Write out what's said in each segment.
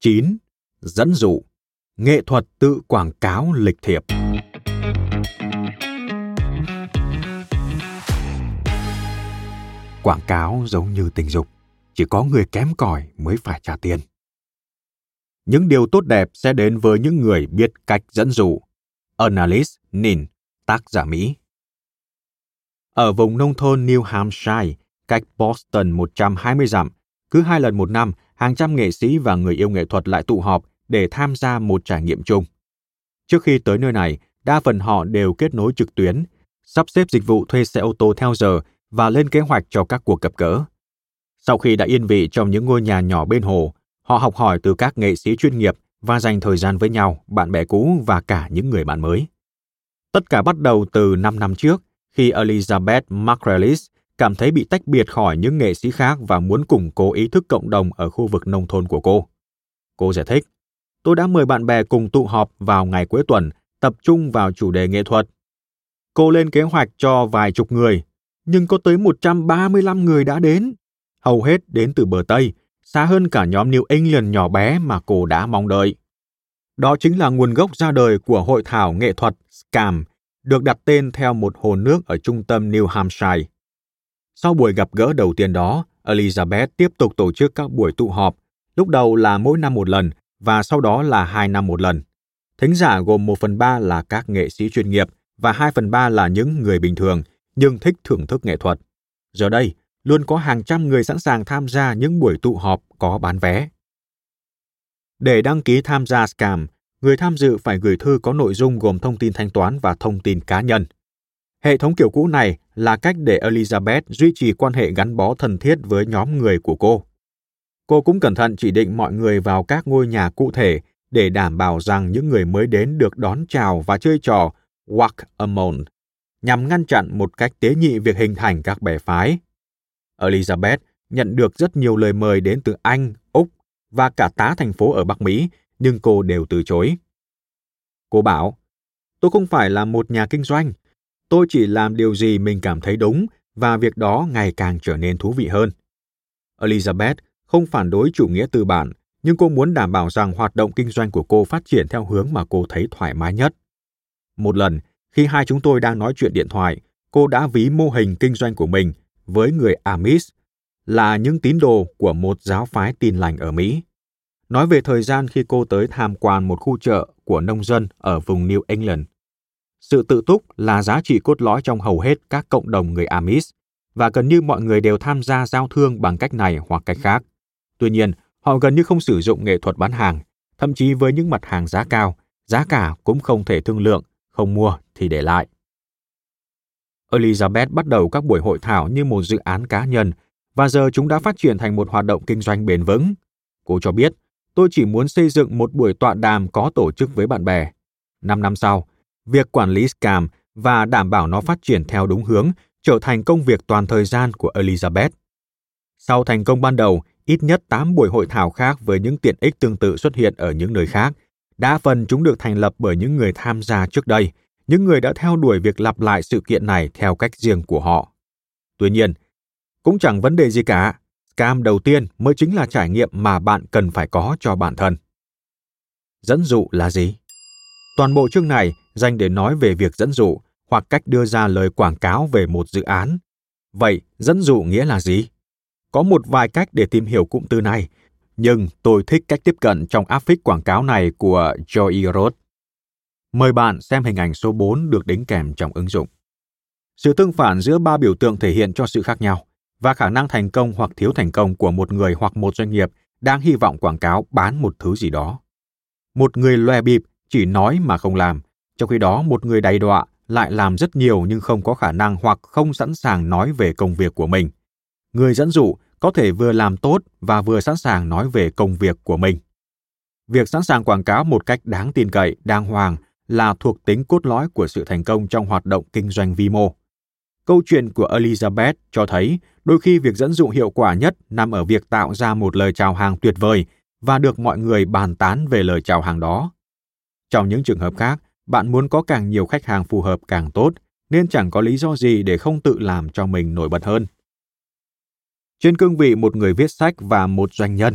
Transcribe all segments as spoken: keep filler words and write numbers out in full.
chín. Dẫn dụ. Nghệ thuật tự quảng cáo lịch thiệp. Quảng cáo giống như tình dục, chỉ có người kém cỏi mới phải trả tiền. Những điều tốt đẹp sẽ đến với những người biết cách dẫn dụ. Annalise Nin, tác giả Mỹ. Ở vùng nông thôn New Hampshire, cách Boston một trăm hai mươi dặm, cứ hai lần một năm, hàng trăm nghệ sĩ và người yêu nghệ thuật lại tụ họp để tham gia một trải nghiệm chung. Trước khi tới nơi này, đa phần họ đều kết nối trực tuyến, sắp xếp dịch vụ thuê xe ô tô theo giờ và lên kế hoạch cho các cuộc gặp gỡ. Sau khi đã yên vị trong những ngôi nhà nhỏ bên hồ, họ học hỏi từ các nghệ sĩ chuyên nghiệp và dành thời gian với nhau, bạn bè cũ và cả những người bạn mới. Tất cả bắt đầu từ năm năm trước, khi Elizabeth Macrelis cảm thấy bị tách biệt khỏi những nghệ sĩ khác và muốn củng cố ý thức cộng đồng ở khu vực nông thôn của cô. Cô giải thích, tôi đã mời bạn bè cùng tụ họp vào ngày cuối tuần, tập trung vào chủ đề nghệ thuật. Cô lên kế hoạch cho vài chục người, nhưng có tới một trăm ba mươi lăm người đã đến. Hầu hết đến từ bờ Tây, xa hơn cả nhóm New England nhỏ bé mà cô đã mong đợi. Đó chính là nguồn gốc ra đời của hội thảo nghệ thuật ét xê a em, được đặt tên theo một hồ nước ở trung tâm New Hampshire. Sau buổi gặp gỡ đầu tiên đó, Elizabeth tiếp tục tổ chức các buổi tụ họp, lúc đầu là mỗi năm một lần và sau đó là hai năm một lần. Thính giả gồm một phần ba là các nghệ sĩ chuyên nghiệp và hai phần ba là những người bình thường nhưng thích thưởng thức nghệ thuật. Giờ đây, luôn có hàng trăm người sẵn sàng tham gia những buổi tụ họp có bán vé. Để đăng ký tham gia ét xê a em, người tham dự phải gửi thư có nội dung gồm thông tin thanh toán và thông tin cá nhân. Hệ thống kiểu cũ này là cách để Elizabeth duy trì quan hệ gắn bó thân thiết với nhóm người của cô. Cô cũng cẩn thận chỉ định mọi người vào các ngôi nhà cụ thể để đảm bảo rằng những người mới đến được đón chào và chơi trò walk among, nhằm ngăn chặn một cách tế nhị việc hình thành các bè phái. Elizabeth nhận được rất nhiều lời mời đến từ Anh, Úc và cả tá thành phố ở Bắc Mỹ, nhưng cô đều từ chối. Cô bảo, tôi không phải là một nhà kinh doanh. Tôi chỉ làm điều gì mình cảm thấy đúng và việc đó ngày càng trở nên thú vị hơn. Elizabeth không phản đối chủ nghĩa tư bản, nhưng cô muốn đảm bảo rằng hoạt động kinh doanh của cô phát triển theo hướng mà cô thấy thoải mái nhất. Một lần, khi hai chúng tôi đang nói chuyện điện thoại, cô đã ví mô hình kinh doanh của mình với người Amish, là những tín đồ của một giáo phái Tin lành ở Mỹ. Nói về thời gian khi cô tới tham quan một khu chợ của nông dân ở vùng New England. Sự tự túc là giá trị cốt lõi trong hầu hết các cộng đồng người Amish, và gần như mọi người đều tham gia giao thương bằng cách này hoặc cách khác. Tuy nhiên, họ gần như không sử dụng nghệ thuật bán hàng, thậm chí với những mặt hàng giá cao, giá cả cũng không thể thương lượng, không mua thì để lại. Elizabeth bắt đầu các buổi hội thảo như một dự án cá nhân, và giờ chúng đã phát triển thành một hoạt động kinh doanh bền vững. Cô cho biết, tôi chỉ muốn xây dựng một buổi tọa đàm có tổ chức với bạn bè. Năm năm sau, việc quản lý ét xê a em và đảm bảo nó phát triển theo đúng hướng trở thành công việc toàn thời gian của Elizabeth. Sau thành công ban đầu, ít nhất tám buổi hội thảo khác với những tiện ích tương tự xuất hiện ở những nơi khác. Đa phần chúng được thành lập bởi những người tham gia trước đây, những người đã theo đuổi việc lặp lại sự kiện này theo cách riêng của họ. Tuy nhiên, cũng chẳng vấn đề gì cả. ét xê a em đầu tiên mới chính là trải nghiệm mà bạn cần phải có cho bản thân. Dẫn dụ là gì? Toàn bộ chương này dành để nói về việc dẫn dụ hoặc cách đưa ra lời quảng cáo về một dự án. Vậy, dẫn dụ nghĩa là gì? Có một vài cách để tìm hiểu cụm từ này, nhưng tôi thích cách tiếp cận trong áp phích quảng cáo này của Joy Roth. Mời bạn xem hình ảnh số bốn được đính kèm trong ứng dụng. Sự tương phản giữa ba biểu tượng thể hiện cho sự khác nhau và khả năng thành công hoặc thiếu thành công của một người hoặc một doanh nghiệp đang hy vọng quảng cáo bán một thứ gì đó. Một người loè bịp chỉ nói mà không làm, trong khi đó một người đầy đọa lại làm rất nhiều nhưng không có khả năng hoặc không sẵn sàng nói về công việc của mình. Người dẫn dụ có thể vừa làm tốt và vừa sẵn sàng nói về công việc của mình. Việc sẵn sàng quảng cáo một cách đáng tin cậy, đàng hoàng là thuộc tính cốt lõi của sự thành công trong hoạt động kinh doanh vi mô. Câu chuyện của Elizabeth cho thấy đôi khi việc dẫn dụ hiệu quả nhất nằm ở việc tạo ra một lời chào hàng tuyệt vời và được mọi người bàn tán về lời chào hàng đó. Trong những trường hợp khác, bạn muốn có càng nhiều khách hàng phù hợp càng tốt, nên chẳng có lý do gì để không tự làm cho mình nổi bật hơn. Trên cương vị một người viết sách và một doanh nhân,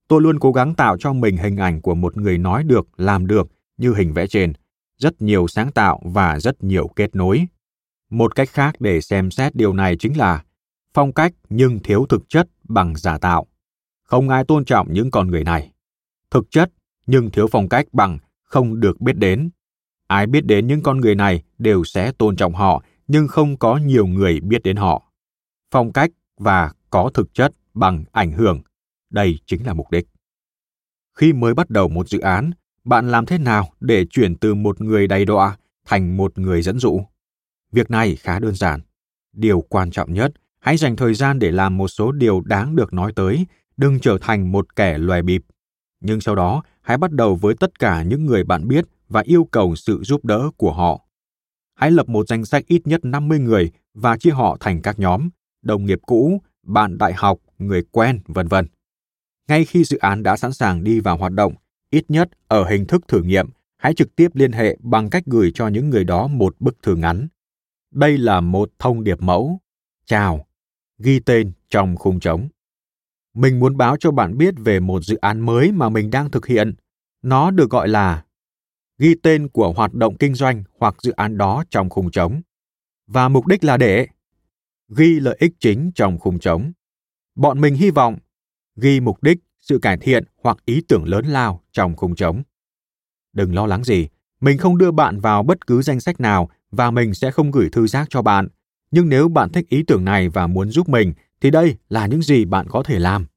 Tôi luôn cố gắng tạo cho mình hình ảnh của một người nói được, làm được như hình vẽ trên, rất nhiều sáng tạo và rất nhiều kết nối. Một cách khác để xem xét điều này chính là phong cách nhưng thiếu thực chất bằng giả tạo. Không ai tôn trọng những con người này. Thực chất nhưng thiếu phong cách bằng không được biết đến. Ai biết đến những con người này đều sẽ tôn trọng họ, nhưng không có nhiều người biết đến họ. Phong cách và có thực chất bằng ảnh hưởng. Đây chính là mục đích. Khi mới bắt đầu một dự án, bạn làm thế nào để chuyển từ một người đầy đọa thành một người dẫn dụ? Việc này khá đơn giản. Điều quan trọng nhất, hãy dành thời gian để làm một số điều đáng được nói tới, đừng trở thành một kẻ lòe bịp. Nhưng sau đó, hãy bắt đầu với tất cả những người bạn biết và yêu cầu sự giúp đỡ của họ. Hãy lập một danh sách ít nhất năm mươi người và chia họ thành các nhóm, đồng nghiệp cũ, bạn đại học, người quen, vân vân. Ngay khi dự án đã sẵn sàng đi vào hoạt động, ít nhất ở hình thức thử nghiệm, hãy trực tiếp liên hệ bằng cách gửi cho những người đó một bức thư ngắn. Đây là một thông điệp mẫu. Chào, ghi tên trong khung trống. Mình muốn báo cho bạn biết về một dự án mới mà mình đang thực hiện. Nó được gọi là ghi tên của hoạt động kinh doanh hoặc dự án đó trong khung trống. Và mục đích là để ghi lợi ích chính trong khung trống. Bọn mình hy vọng ghi mục đích, sự cải thiện hoặc ý tưởng lớn lao trong khung trống. Đừng lo lắng gì, mình không đưa bạn vào bất cứ danh sách nào và mình sẽ không gửi thư rác cho bạn. Nhưng nếu bạn thích ý tưởng này và muốn giúp mình, thì đây là những gì bạn có thể làm.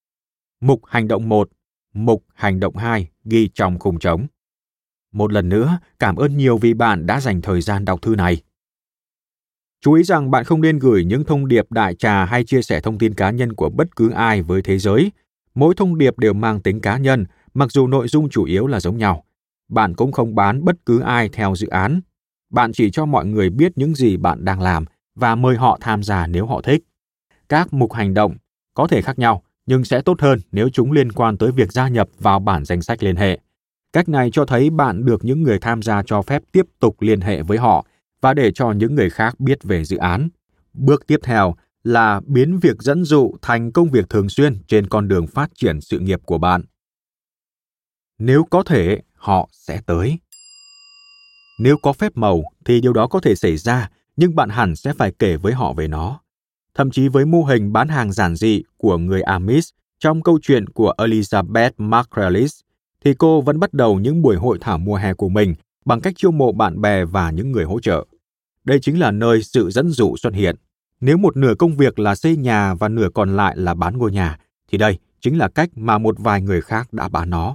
Mục hành động một, mục hành động hai ghi trong khung trống. Một lần nữa, cảm ơn nhiều vì bạn đã dành thời gian đọc thư này. Chú ý rằng bạn không nên gửi những thông điệp đại trà hay chia sẻ thông tin cá nhân của bất cứ ai với thế giới. Mỗi thông điệp đều mang tính cá nhân, mặc dù nội dung chủ yếu là giống nhau. Bạn cũng không bán bất cứ ai theo dự án. Bạn chỉ cho mọi người biết những gì bạn đang làm và mời họ tham gia nếu họ thích. Các mục hành động có thể khác nhau, nhưng sẽ tốt hơn nếu chúng liên quan tới việc gia nhập vào bản danh sách liên hệ. Cách này cho thấy bạn được những người tham gia cho phép tiếp tục liên hệ với họ và để cho những người khác biết về dự án. Bước tiếp theo là biến việc dẫn dụ thành công việc thường xuyên trên con đường phát triển sự nghiệp của bạn. Nếu có thể, họ sẽ tới. Nếu có phép màu thì điều đó có thể xảy ra, nhưng bạn hẳn sẽ phải kể với họ về nó. Thậm chí với mô hình bán hàng giản dị của người Amish trong câu chuyện của Elizabeth Macrelis, thì cô vẫn bắt đầu những buổi hội thảo mùa hè của mình bằng cách chiêu mộ bạn bè và những người hỗ trợ. Đây chính là nơi sự dẫn dụ xuất hiện. Nếu một nửa công việc là xây nhà và nửa còn lại là bán ngôi nhà, thì đây chính là cách mà một vài người khác đã bán nó.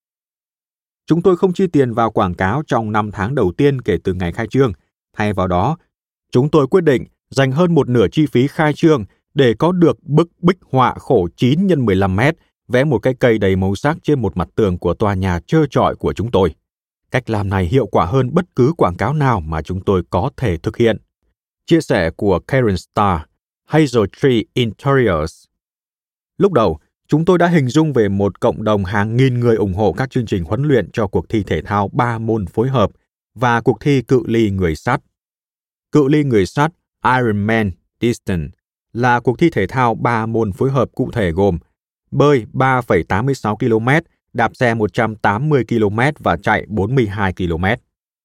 Chúng tôi không chi tiền vào quảng cáo trong năm tháng đầu tiên kể từ ngày khai trương. Thay vào đó, chúng tôi quyết định dành hơn một nửa chi phí khai trương để có được bức bích họa khổ chín nhân mười lăm mét, vẽ một cái cây đầy màu sắc trên một mặt tường của tòa nhà trơ trọi của chúng tôi. Cách làm này hiệu quả hơn bất cứ quảng cáo nào mà chúng tôi có thể thực hiện. Chia sẻ của Karen Starr, Hazel Tree Interiors. Lúc đầu, chúng tôi đã hình dung về một cộng đồng hàng nghìn người ủng hộ các chương trình huấn luyện cho cuộc thi thể thao ba môn phối hợp và cuộc thi cự ly người sắt. Cự ly người sắt Ironman Distance là cuộc thi thể thao ba môn phối hợp cụ thể gồm bơi ba phẩy tám mươi sáu ki lô mét, đạp xe một trăm tám mươi ki lô mét và chạy bốn mươi hai ki lô mét.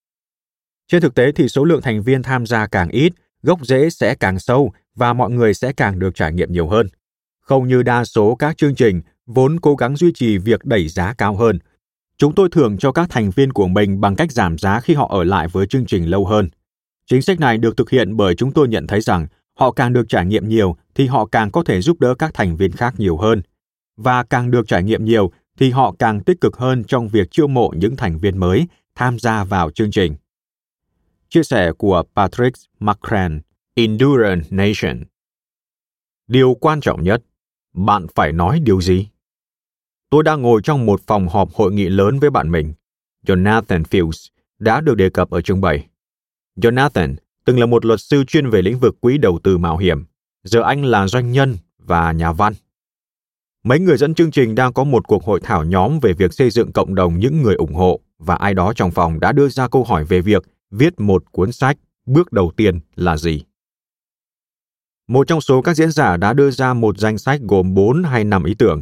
Trên thực tế thì số lượng thành viên tham gia càng ít, gốc rễ sẽ càng sâu và mọi người sẽ càng được trải nghiệm nhiều hơn. Không như đa số các chương trình vốn cố gắng duy trì việc đẩy giá cao hơn, chúng tôi thưởng cho các thành viên của mình bằng cách giảm giá khi họ ở lại với chương trình lâu hơn. Chính sách này được thực hiện bởi chúng tôi nhận thấy rằng họ càng được trải nghiệm nhiều thì họ càng có thể giúp đỡ các thành viên khác nhiều hơn. Và càng được trải nghiệm nhiều thì họ càng tích cực hơn trong việc chiêu mộ những thành viên mới tham gia vào chương trình. Chia sẻ của Patrick McCran, Endurance Nation. Điều quan trọng nhất, bạn phải nói điều gì? Tôi đang ngồi trong một phòng họp hội nghị lớn với bạn mình, Jonathan Fields, đã được đề cập ở chương bảy. Jonathan từng là một luật sư chuyên về lĩnh vực quỹ đầu tư mạo hiểm. Giờ anh là doanh nhân và nhà văn. Mấy người dẫn chương trình đang có một cuộc hội thảo nhóm về việc xây dựng cộng đồng những người ủng hộ và ai đó trong phòng đã đưa ra câu hỏi về việc viết một cuốn sách, bước đầu tiên là gì? Một trong số các diễn giả đã đưa ra một danh sách gồm bốn hay năm ý tưởng.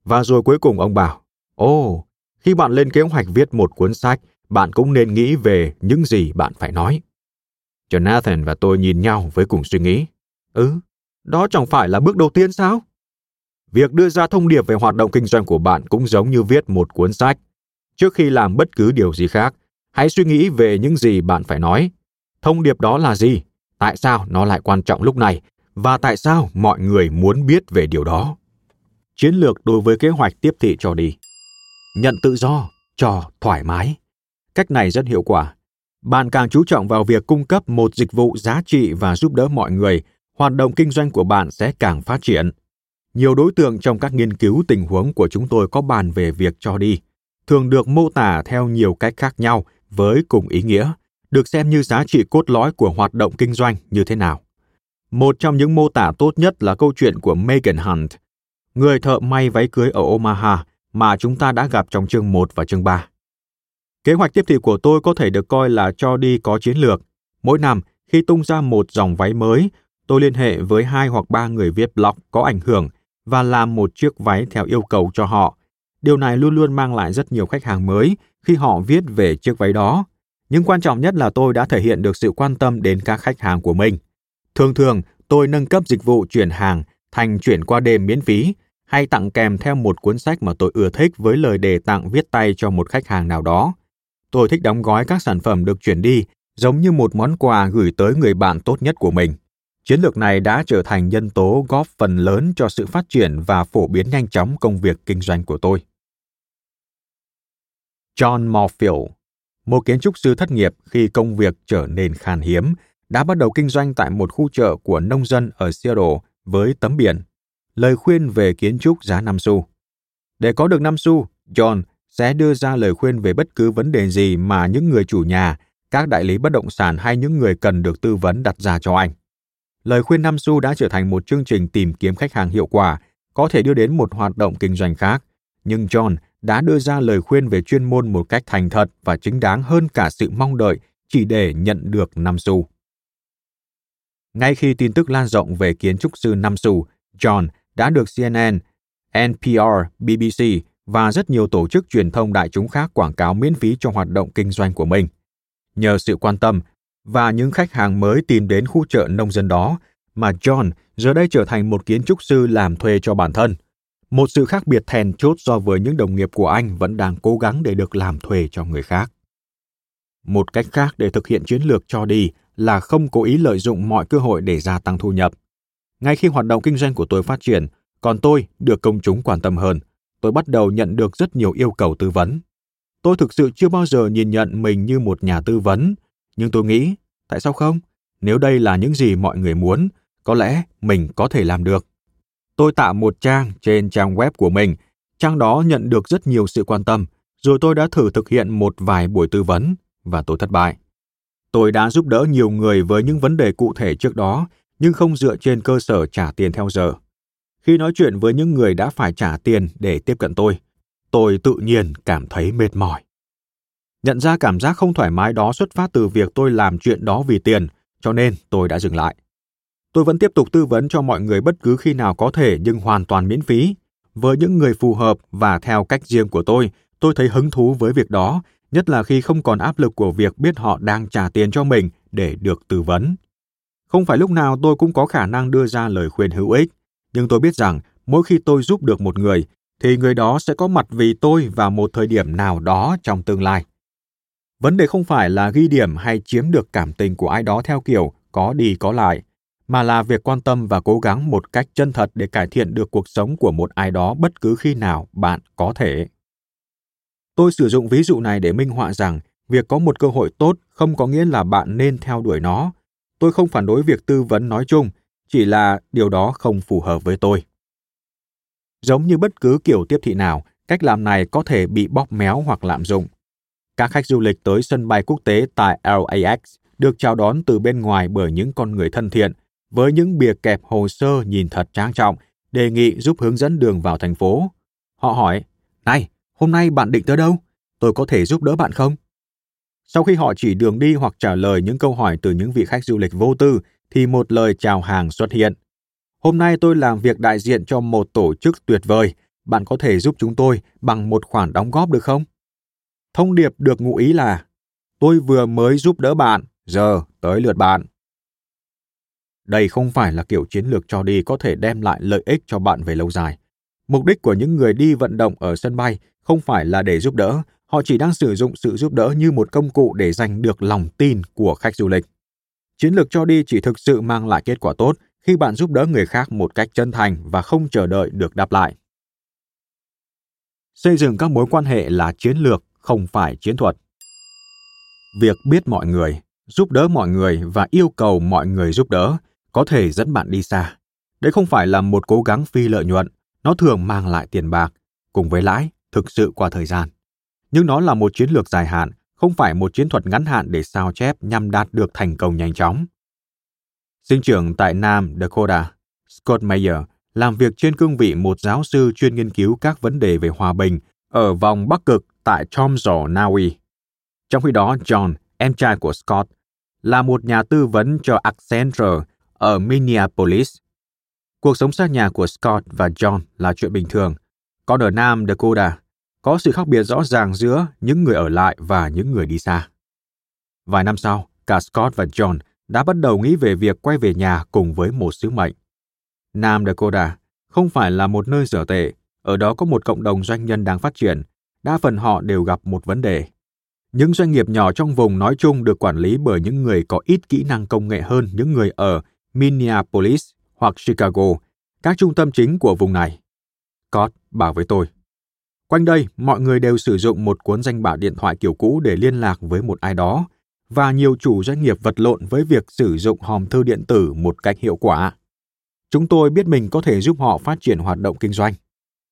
Và rồi cuối cùng ông bảo, ồ, khi bạn lên kế hoạch viết một cuốn sách, bạn cũng nên nghĩ về những gì bạn phải nói. Jonathan và tôi nhìn nhau với cùng suy nghĩ. Ừ, đó chẳng phải là bước đầu tiên sao? Việc đưa ra thông điệp về hoạt động kinh doanh của bạn cũng giống như viết một cuốn sách. Trước khi làm bất cứ điều gì khác, hãy suy nghĩ về những gì bạn phải nói. Thông điệp đó là gì? Tại sao nó lại quan trọng lúc này? Và tại sao mọi người muốn biết về điều đó? Chiến lược đối với kế hoạch tiếp thị cho đi. Nhận tự do, cho thoải mái. Cách này rất hiệu quả. Bạn càng chú trọng vào việc cung cấp một dịch vụ giá trị và giúp đỡ mọi người, hoạt động kinh doanh của bạn sẽ càng phát triển. Nhiều đối tượng trong các nghiên cứu tình huống của chúng tôi có bàn về việc cho đi, thường được mô tả theo nhiều cách khác nhau với cùng ý nghĩa, được xem như giá trị cốt lõi của hoạt động kinh doanh như thế nào. Một trong những mô tả tốt nhất là câu chuyện của Megan Hunt, người thợ may váy cưới ở Omaha mà chúng ta đã gặp trong chương một và chương ba. Kế hoạch tiếp thị của tôi có thể được coi là cho đi có chiến lược. Mỗi năm, khi tung ra một dòng váy mới, tôi liên hệ với hai hoặc ba người viết blog có ảnh hưởng và làm một chiếc váy theo yêu cầu cho họ. Điều này luôn luôn mang lại rất nhiều khách hàng mới khi họ viết về chiếc váy đó. Nhưng quan trọng nhất là tôi đã thể hiện được sự quan tâm đến các khách hàng của mình. Thường thường, tôi nâng cấp dịch vụ chuyển hàng thành chuyển qua đêm miễn phí hay tặng kèm theo một cuốn sách mà tôi ưa thích với lời đề tặng viết tay cho một khách hàng nào đó. Tôi thích đóng gói các sản phẩm được chuyển đi giống như một món quà gửi tới người bạn tốt nhất của mình. Chiến lược này đã trở thành nhân tố góp phần lớn cho sự phát triển và phổ biến nhanh chóng công việc kinh doanh của tôi. John Morfield, một kiến trúc sư thất nghiệp khi công việc trở nên khan hiếm, đã bắt đầu kinh doanh tại một khu chợ của nông dân ở Seattle với tấm biển lời khuyên về kiến trúc giá năm xu. Để có được năm xu, John sẽ đưa ra lời khuyên về bất cứ vấn đề gì mà những người chủ nhà, các đại lý bất động sản hay những người cần được tư vấn đặt ra cho anh. Lời khuyên năm xu đã trở thành một chương trình tìm kiếm khách hàng hiệu quả, có thể đưa đến một hoạt động kinh doanh khác, nhưng John đã đưa ra lời khuyên về chuyên môn một cách thành thật và chính đáng hơn cả sự mong đợi chỉ để nhận được năm xu. Ngay khi tin tức lan rộng về kiến trúc sư năm xu, John đã được C N N, N P R, B B C và rất nhiều tổ chức truyền thông đại chúng khác quảng cáo miễn phí cho hoạt động kinh doanh của mình. Nhờ sự quan tâm và những khách hàng mới tìm đến khu chợ nông dân đó, mà John giờ đây trở thành một kiến trúc sư làm thuê cho bản thân. Một sự khác biệt then chốt so với những đồng nghiệp của anh vẫn đang cố gắng để được làm thuê cho người khác. Một cách khác để thực hiện chiến lược cho đi là không cố ý lợi dụng mọi cơ hội để gia tăng thu nhập. Ngay khi hoạt động kinh doanh của tôi phát triển, còn tôi được công chúng quan tâm hơn, tôi bắt đầu nhận được rất nhiều yêu cầu tư vấn. Tôi thực sự chưa bao giờ nhìn nhận mình như một nhà tư vấn, nhưng tôi nghĩ, tại sao không? Nếu đây là những gì mọi người muốn, có lẽ mình có thể làm được. Tôi tạo một trang trên trang web của mình, trang đó nhận được rất nhiều sự quan tâm, rồi tôi đã thử thực hiện một vài buổi tư vấn, và tôi thất bại. Tôi đã giúp đỡ nhiều người với những vấn đề cụ thể trước đó, nhưng không dựa trên cơ sở trả tiền theo giờ. Khi nói chuyện với những người đã phải trả tiền để tiếp cận tôi, tôi tự nhiên cảm thấy mệt mỏi. Nhận ra cảm giác không thoải mái đó xuất phát từ việc tôi làm chuyện đó vì tiền, cho nên tôi đã dừng lại. Tôi vẫn tiếp tục tư vấn cho mọi người bất cứ khi nào có thể nhưng hoàn toàn miễn phí. Với những người phù hợp và theo cách riêng của tôi, tôi thấy hứng thú với việc đó, nhất là khi không còn áp lực của việc biết họ đang trả tiền cho mình để được tư vấn. Không phải lúc nào tôi cũng có khả năng đưa ra lời khuyên hữu ích, nhưng tôi biết rằng mỗi khi tôi giúp được một người, thì người đó sẽ có mặt vì tôi vào một thời điểm nào đó trong tương lai. Vấn đề không phải là ghi điểm hay chiếm được cảm tình của ai đó theo kiểu có đi có lại, mà là việc quan tâm và cố gắng một cách chân thật để cải thiện được cuộc sống của một ai đó bất cứ khi nào bạn có thể. Tôi sử dụng ví dụ này để minh họa rằng việc có một cơ hội tốt không có nghĩa là bạn nên theo đuổi nó. Tôi không phản đối việc tư vấn nói chung, chỉ là điều đó không phù hợp với tôi. Giống như bất cứ kiểu tiếp thị nào, cách làm này có thể bị bóp méo hoặc lạm dụng. Các khách du lịch tới sân bay quốc tế tại L A X được chào đón từ bên ngoài bởi những con người thân thiện, với những bìa kẹp hồ sơ nhìn thật trang trọng, đề nghị giúp hướng dẫn đường vào thành phố. Họ hỏi, này, hôm nay bạn định tới đâu? Tôi có thể giúp đỡ bạn không? Sau khi họ chỉ đường đi hoặc trả lời những câu hỏi từ những vị khách du lịch vô tư, thì một lời chào hàng xuất hiện. Hôm nay tôi làm việc đại diện cho một tổ chức tuyệt vời. bạn có thể giúp chúng tôi bằng một khoản đóng góp được không? Thông điệp được ngụ ý là, tôi vừa mới giúp đỡ bạn, giờ tới lượt bạn. Đây không phải là kiểu chiến lược cho đi có thể đem lại lợi ích cho bạn về lâu dài. Mục đích của những người đi vận động ở sân bay không phải là để giúp đỡ, họ chỉ đang sử dụng sự giúp đỡ như một công cụ để giành được lòng tin của khách du lịch. Chiến lược cho đi chỉ thực sự mang lại kết quả tốt khi bạn giúp đỡ người khác một cách chân thành và không chờ đợi được đáp lại. Xây dựng các mối quan hệ là chiến lược, không phải chiến thuật. Việc biết mọi người, giúp đỡ mọi người và yêu cầu mọi người giúp đỡ có thể dẫn bạn đi xa. Đấy không phải là một cố gắng phi lợi nhuận, nó thường mang lại tiền bạc, cùng với lãi, thực sự qua thời gian. Nhưng nó là một chiến lược dài hạn, không phải một chiến thuật ngắn hạn để sao chép nhằm đạt được thành công nhanh chóng. Sinh trưởng tại Nam Dakota, Scott Mayer làm việc trên cương vị một giáo sư chuyên nghiên cứu các vấn đề về hòa bình ở vòng Bắc Cực tại Tromsø, Na Uy. Trong khi đó, John, em trai của Scott, là một nhà tư vấn cho Accenture ở Minneapolis. Cuộc sống xa nhà của Scott và John là chuyện bình thường, còn ở Nam Dakota, có sự khác biệt rõ ràng giữa những người ở lại và những người đi xa. Vài năm sau, cả Scott và John đã bắt đầu nghĩ về việc quay về nhà cùng với một sứ mệnh. Nam Dakota không phải là một nơi dở tệ, ở đó có một cộng đồng doanh nhân đang phát triển, đa phần họ đều gặp một vấn đề. Những doanh nghiệp nhỏ trong vùng nói chung được quản lý bởi những người có ít kỹ năng công nghệ hơn những người ở Minneapolis hoặc Chicago, các trung tâm chính của vùng này. Scott bảo với tôi, quanh đây mọi người đều sử dụng một cuốn danh bạ điện thoại kiểu cũ để liên lạc với một ai đó, và nhiều chủ doanh nghiệp vật lộn với việc sử dụng hòm thư điện tử một cách hiệu quả. Chúng tôi biết mình có thể giúp họ phát triển hoạt động kinh doanh.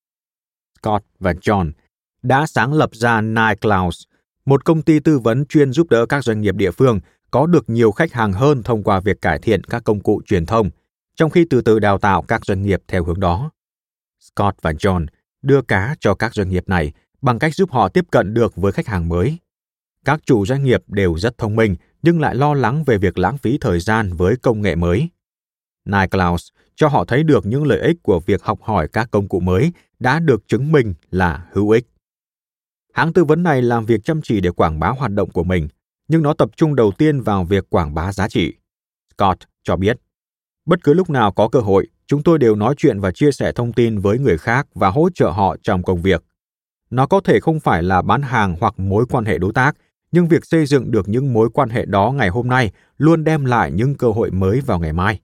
Scott và John đã sáng lập ra Nightclouds, một công ty tư vấn chuyên giúp đỡ các doanh nghiệp địa phương có được nhiều khách hàng hơn thông qua việc cải thiện các công cụ truyền thông, trong khi từ từ đào tạo các doanh nghiệp theo hướng đó. Scott và John đưa cá cho các doanh nghiệp này bằng cách giúp họ tiếp cận được với khách hàng mới. Các chủ doanh nghiệp đều rất thông minh nhưng lại lo lắng về việc lãng phí thời gian với công nghệ mới. Nightclouds cho họ thấy được những lợi ích của việc học hỏi các công cụ mới đã được chứng minh là hữu ích. Hãng tư vấn này làm việc chăm chỉ để quảng bá hoạt động của mình, nhưng nó tập trung đầu tiên vào việc quảng bá giá trị. Scott cho biết, bất cứ lúc nào có cơ hội, chúng tôi đều nói chuyện và chia sẻ thông tin với người khác và hỗ trợ họ trong công việc. Nó có thể không phải là bán hàng hoặc mối quan hệ đối tác, nhưng việc xây dựng được những mối quan hệ đó ngày hôm nay luôn đem lại những cơ hội mới vào ngày mai.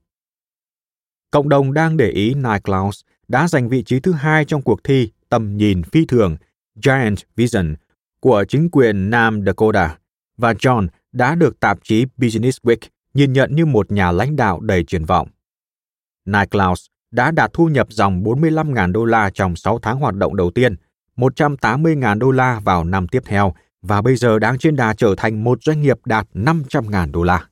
Cộng đồng đang để ý Nightclouds đã giành vị trí thứ hai trong cuộc thi tầm nhìn phi thường Giant Vision của chính quyền Nam Dakota, và John đã được tạp chí Business Week nhìn nhận như một nhà lãnh đạo đầy triển vọng. Nightclouds đã đạt thu nhập dòng bốn mươi lăm nghìn đô la trong sáu tháng hoạt động đầu tiên, một trăm tám mươi nghìn đô la vào năm tiếp theo, và bây giờ đang trên đà trở thành một doanh nghiệp đạt năm trăm nghìn đô la.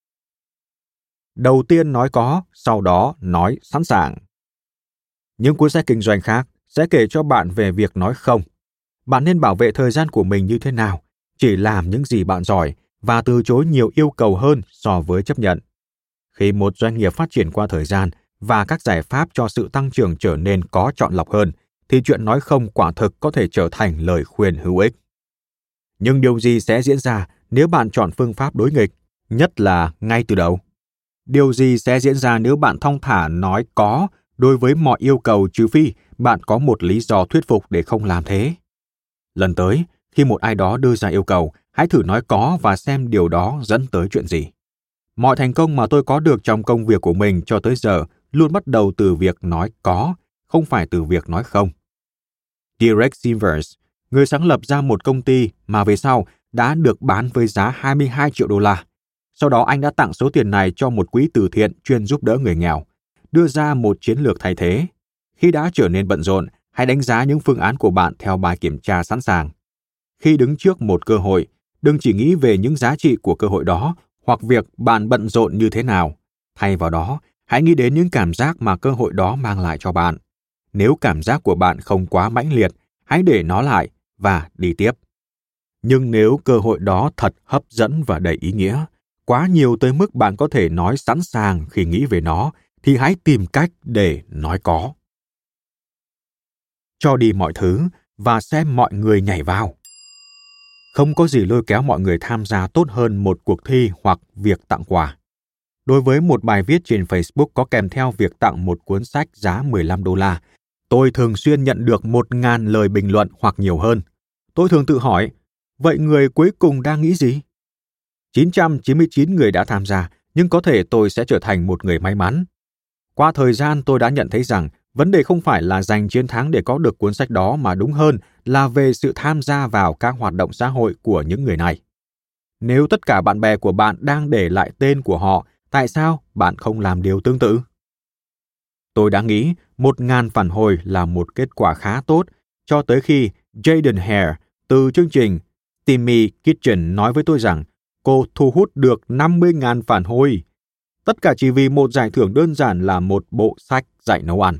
Đầu tiên nói có, sau đó nói sẵn sàng. Những cuốn sách kinh doanh khác sẽ kể cho bạn về việc nói không. Bạn nên bảo vệ thời gian của mình như thế nào, chỉ làm những gì bạn giỏi và từ chối nhiều yêu cầu hơn so với chấp nhận. Khi một doanh nghiệp phát triển qua thời gian và các giải pháp cho sự tăng trưởng trở nên có chọn lọc hơn, thì chuyện nói không quả thực có thể trở thành lời khuyên hữu ích. Nhưng điều gì sẽ diễn ra nếu bạn chọn phương pháp đối nghịch, nhất là ngay từ đầu? Điều gì sẽ diễn ra nếu bạn thong thả nói có đối với mọi yêu cầu trừ phi bạn có một lý do thuyết phục để không làm thế? Lần tới, khi một ai đó đưa ra yêu cầu, hãy thử nói có và xem điều đó dẫn tới chuyện gì. Mọi thành công mà tôi có được trong công việc của mình cho tới giờ luôn bắt đầu từ việc nói có, không phải từ việc nói không. Derek Sivers, người sáng lập ra một công ty mà về sau đã được bán với giá hai mươi hai triệu đô la. Sau đó anh đã tặng số tiền này cho một quỹ từ thiện chuyên giúp đỡ người nghèo, đưa ra một chiến lược thay thế. Khi đã trở nên bận rộn, hãy đánh giá những phương án của bạn theo bài kiểm tra sẵn sàng. Khi đứng trước một cơ hội, đừng chỉ nghĩ về những giá trị của cơ hội đó hoặc việc bạn bận rộn như thế nào. Thay vào đó, hãy nghĩ đến những cảm giác mà cơ hội đó mang lại cho bạn. Nếu cảm giác của bạn không quá mãnh liệt, hãy để nó lại và đi tiếp. Nhưng nếu cơ hội đó thật hấp dẫn và đầy ý nghĩa, quá nhiều tới mức bạn có thể nói sẵn sàng khi nghĩ về nó, thì hãy tìm cách để nói có. cho đi mọi thứ và xem mọi người nhảy vào. Không có gì lôi kéo mọi người tham gia tốt hơn một cuộc thi hoặc việc tặng quà. Đối với một bài viết trên Facebook có kèm theo việc tặng một cuốn sách giá mười lăm đô la, tôi thường xuyên nhận được một ngàn lời bình luận hoặc nhiều hơn. Tôi thường tự hỏi, vậy người cuối cùng đang nghĩ gì? chín trăm chín mươi chín người đã tham gia, nhưng có thể tôi sẽ trở thành một người may mắn. Qua thời gian tôi đã nhận thấy rằng vấn đề không phải là giành chiến thắng để có được cuốn sách đó mà đúng hơn là về sự tham gia vào các hoạt động xã hội của những người này. Nếu tất cả bạn bè của bạn đang để lại tên của họ, tại sao bạn không làm điều tương tự? Tôi đã nghĩ một ngàn phản hồi là một kết quả khá tốt cho tới khi Jaden Hare từ chương trình Timmy Kitchen nói với tôi rằng cô thu hút được năm mươi nghìn phản hồi. Tất cả chỉ vì một giải thưởng đơn giản là một bộ sách dạy nấu ăn.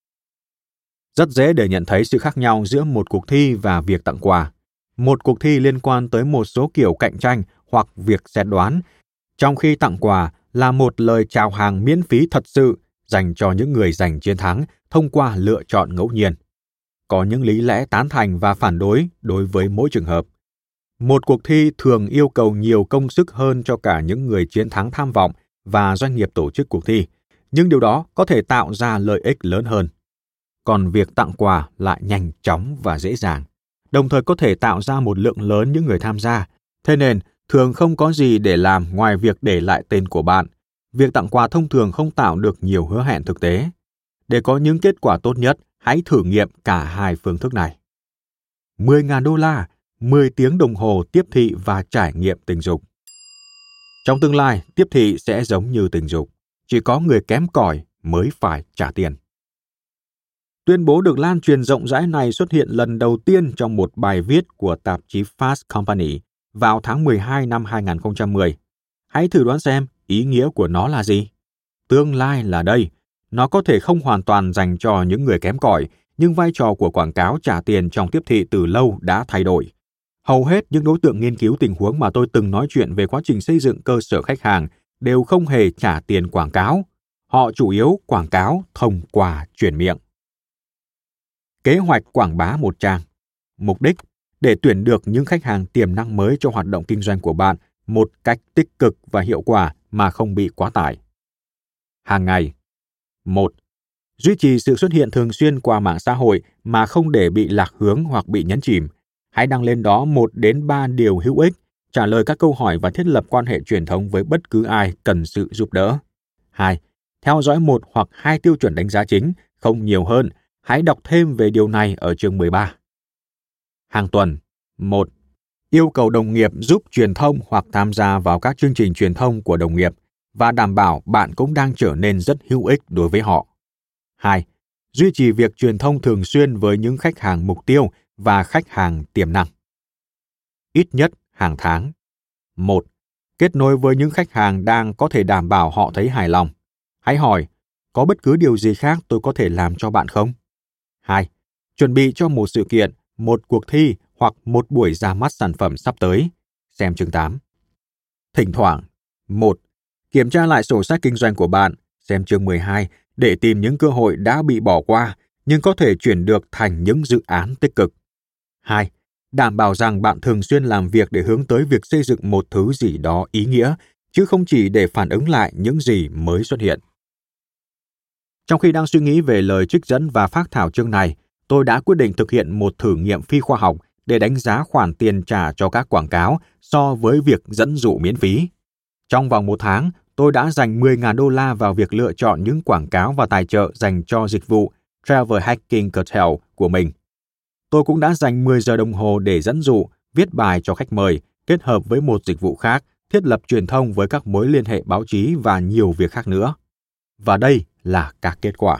Rất dễ để nhận thấy sự khác nhau giữa một cuộc thi và việc tặng quà. Một cuộc thi liên quan tới một số kiểu cạnh tranh hoặc việc xét đoán, trong khi tặng quà là một lời chào hàng miễn phí thật sự dành cho những người giành chiến thắng thông qua lựa chọn ngẫu nhiên. Có những lý lẽ tán thành và phản đối đối với mỗi trường hợp. Một cuộc thi thường yêu cầu nhiều công sức hơn cho cả những người chiến thắng tham vọng và doanh nghiệp tổ chức cuộc thi, nhưng điều đó có thể tạo ra lợi ích lớn hơn. Còn việc tặng quà lại nhanh chóng và dễ dàng, đồng thời có thể tạo ra một lượng lớn những người tham gia. Thế nên, thường không có gì để làm ngoài việc để lại tên của bạn. Việc tặng quà thông thường không tạo được nhiều hứa hẹn thực tế. Để có những kết quả tốt nhất, hãy thử nghiệm cả hai phương thức này. mười nghìn đô la, mười tiếng đồng hồ tiếp thị và trải nghiệm tình dục. Trong tương lai, tiếp thị sẽ giống như tình dục. Chỉ có người kém cỏi mới phải trả tiền. Tuyên bố được lan truyền rộng rãi này xuất hiện lần đầu tiên trong một bài viết của tạp chí Fast Company vào tháng mười hai năm hai nghìn không trăm mười. Hãy thử đoán xem ý nghĩa của nó là gì. Tương lai là đây. Nó có thể không hoàn toàn dành cho những người kém cỏi, nhưng vai trò của quảng cáo trả tiền trong tiếp thị từ lâu đã thay đổi. Hầu hết những đối tượng nghiên cứu tình huống mà tôi từng nói chuyện về quá trình xây dựng cơ sở khách hàng đều không hề trả tiền quảng cáo. Họ chủ yếu quảng cáo thông qua truyền miệng. Kế hoạch quảng bá một trang. Mục đích, để tuyển được những khách hàng tiềm năng mới cho hoạt động kinh doanh của bạn một cách tích cực và hiệu quả mà không bị quá tải. Hàng ngày. một. Duy trì sự xuất hiện thường xuyên qua mạng xã hội mà không để bị lạc hướng hoặc bị nhấn chìm. Hãy đăng lên đó một đến ba điều hữu ích, trả lời các câu hỏi và thiết lập quan hệ truyền thống với bất cứ ai cần sự giúp đỡ. hai. Theo dõi một hoặc hai tiêu chuẩn đánh giá chính, không nhiều hơn. Hãy đọc thêm về điều này ở chương mười ba. Hàng tuần. một. Yêu cầu đồng nghiệp giúp truyền thông hoặc tham gia vào các chương trình truyền thông của đồng nghiệp và đảm bảo bạn cũng đang trở nên rất hữu ích đối với họ. hai. Duy trì việc truyền thông thường xuyên với những khách hàng mục tiêu và khách hàng tiềm năng. Ít nhất hàng tháng. một. Kết nối với những khách hàng đang có thể đảm bảo họ thấy hài lòng. Hãy hỏi, có bất cứ điều gì khác tôi có thể làm cho bạn không? hai. Chuẩn bị cho một sự kiện, một cuộc thi hoặc một buổi ra mắt sản phẩm sắp tới. Xem chương tám. Thỉnh thoảng. một. Kiểm tra lại sổ sách kinh doanh của bạn. Xem chương mười hai để tìm những cơ hội đã bị bỏ qua nhưng có thể chuyển được thành những dự án tích cực. hai. Đảm bảo rằng bạn thường xuyên làm việc để hướng tới việc xây dựng một thứ gì đó ý nghĩa, chứ không chỉ để phản ứng lại những gì mới xuất hiện. Trong khi đang suy nghĩ về lời trích dẫn và phác thảo chương này, tôi đã quyết định thực hiện một thử nghiệm phi khoa học để đánh giá khoản tiền trả cho các quảng cáo so với việc dẫn dụ miễn phí. Trong vòng một tháng, tôi đã dành mười nghìn đô la vào việc lựa chọn những quảng cáo và tài trợ dành cho dịch vụ Travel Hacking Cartel của mình. Tôi cũng đã dành mười giờ đồng hồ để dẫn dụ, viết bài cho khách mời, kết hợp với một dịch vụ khác, thiết lập truyền thông với các mối liên hệ báo chí và nhiều việc khác nữa. Và đây là các kết quả.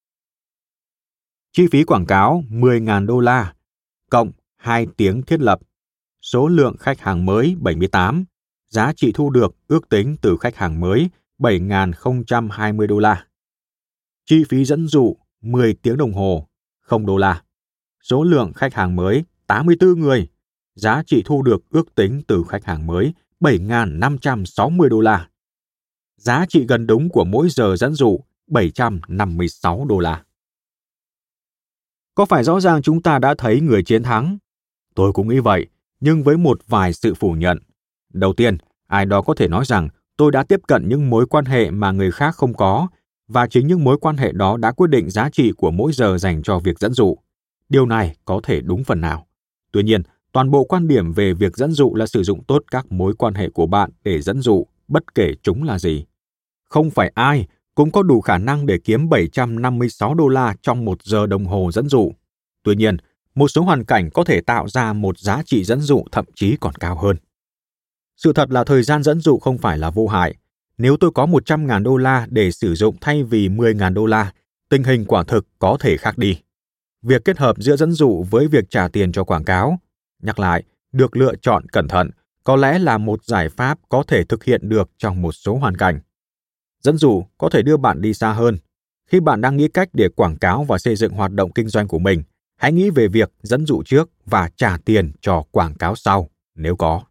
Chi phí quảng cáo mười nghìn đô la, cộng hai tiếng thiết lập. Số lượng khách hàng mới bảy mươi tám. Giá trị thu được ước tính từ khách hàng mới bảy nghìn không trăm hai mươi đô la. Chi phí dẫn dụ mười tiếng đồng hồ, không đô la. Số lượng khách hàng mới tám mươi tư người. Giá trị thu được ước tính từ khách hàng mới bảy nghìn năm trăm sáu mươi đô la. Giá trị gần đúng của mỗi giờ dẫn dụ bảy trăm năm mươi sáu đô la. Có phải rõ ràng chúng ta đã thấy người chiến thắng? Tôi cũng nghĩ vậy, nhưng với một vài sự phủ nhận. Đầu tiên, ai đó có thể nói rằng tôi đã tiếp cận những mối quan hệ mà người khác không có, và chính những mối quan hệ đó đã quyết định giá trị của mỗi giờ dành cho việc dẫn dụ. Điều này có thể đúng phần nào. Tuy nhiên, toàn bộ quan điểm về việc dẫn dụ là sử dụng tốt các mối quan hệ của bạn để dẫn dụ, bất kể chúng là gì. Không phải ai cũng có đủ khả năng để kiếm bảy trăm năm mươi sáu đô la trong một giờ đồng hồ dẫn dụ. Tuy nhiên, một số hoàn cảnh có thể tạo ra một giá trị dẫn dụ thậm chí còn cao hơn. Sự thật là thời gian dẫn dụ không phải là vô hại. Nếu tôi có một trăm nghìn đô la để sử dụng thay vì mười nghìn đô la, tình hình quả thực có thể khác đi. Việc kết hợp giữa dẫn dụ với việc trả tiền cho quảng cáo, nhắc lại, được lựa chọn cẩn thận, có lẽ là một giải pháp có thể thực hiện được trong một số hoàn cảnh. Dẫn dụ có thể đưa bạn đi xa hơn. Khi bạn đang nghĩ cách để quảng cáo và xây dựng hoạt động kinh doanh của mình, hãy nghĩ về việc dẫn dụ trước và trả tiền cho quảng cáo sau, nếu có.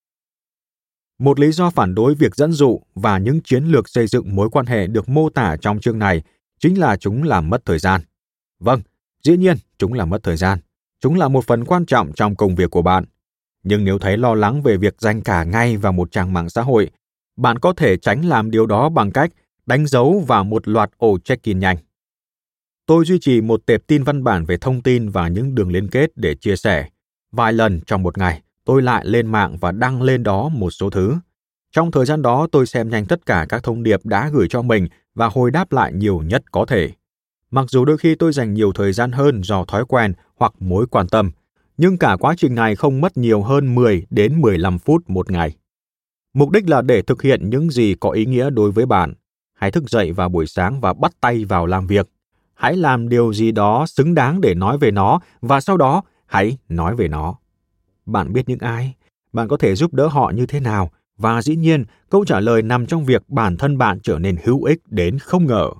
Một lý do phản đối việc dẫn dụ và những chiến lược xây dựng mối quan hệ được mô tả trong chương này chính là chúng làm mất thời gian. Vâng, dĩ nhiên chúng làm mất thời gian. Chúng là một phần quan trọng trong công việc của bạn. Nhưng nếu thấy lo lắng về việc dành cả ngày vào một trang mạng xã hội, bạn có thể tránh làm điều đó bằng cách đánh dấu vào một loạt ổ check-in nhanh. Tôi duy trì một tệp tin văn bản về thông tin và những đường liên kết để chia sẻ. Vài lần trong một ngày, tôi lại lên mạng và đăng lên đó một số thứ. Trong thời gian đó, tôi xem nhanh tất cả các thông điệp đã gửi cho mình và hồi đáp lại nhiều nhất có thể. Mặc dù đôi khi tôi dành nhiều thời gian hơn do thói quen hoặc mối quan tâm, nhưng cả quá trình này không mất nhiều hơn mười đến mười lăm phút một ngày. Mục đích là để thực hiện những gì có ý nghĩa đối với bạn. Hãy thức dậy vào buổi sáng và bắt tay vào làm việc. Hãy làm điều gì đó xứng đáng để nói về nó và sau đó hãy nói về nó. Bạn biết những ai? Bạn có thể giúp đỡ họ như thế nào? Và dĩ nhiên, câu trả lời nằm trong việc bản thân bạn trở nên hữu ích đến không ngờ.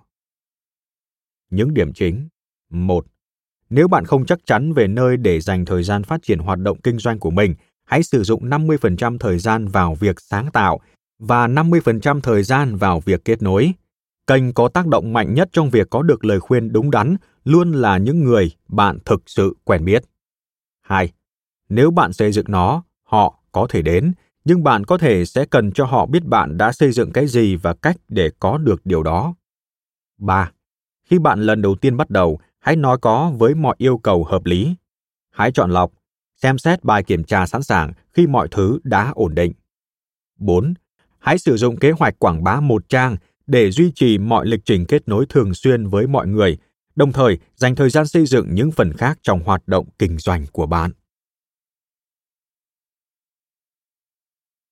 Những điểm chính. một. Nếu bạn không chắc chắn về nơi để dành thời gian phát triển hoạt động kinh doanh của mình, hãy sử dụng năm mươi phần trăm thời gian vào việc sáng tạo và năm mươi phần trăm thời gian vào việc kết nối. Kênh có tác động mạnh nhất trong việc có được lời khuyên đúng đắn luôn là những người bạn thực sự quen biết. hai. Nếu bạn xây dựng nó, họ có thể đến, nhưng bạn có thể sẽ cần cho họ biết bạn đã xây dựng cái gì và cách để có được điều đó. ba. Khi bạn lần đầu tiên bắt đầu, hãy nói có với mọi yêu cầu hợp lý. Hãy chọn lọc, xem xét bài kiểm tra sẵn sàng khi mọi thứ đã ổn định. bốn. Hãy sử dụng kế hoạch quảng bá một trang để duy trì mọi lịch trình kết nối thường xuyên với mọi người, đồng thời dành thời gian xây dựng những phần khác trong hoạt động kinh doanh của bạn.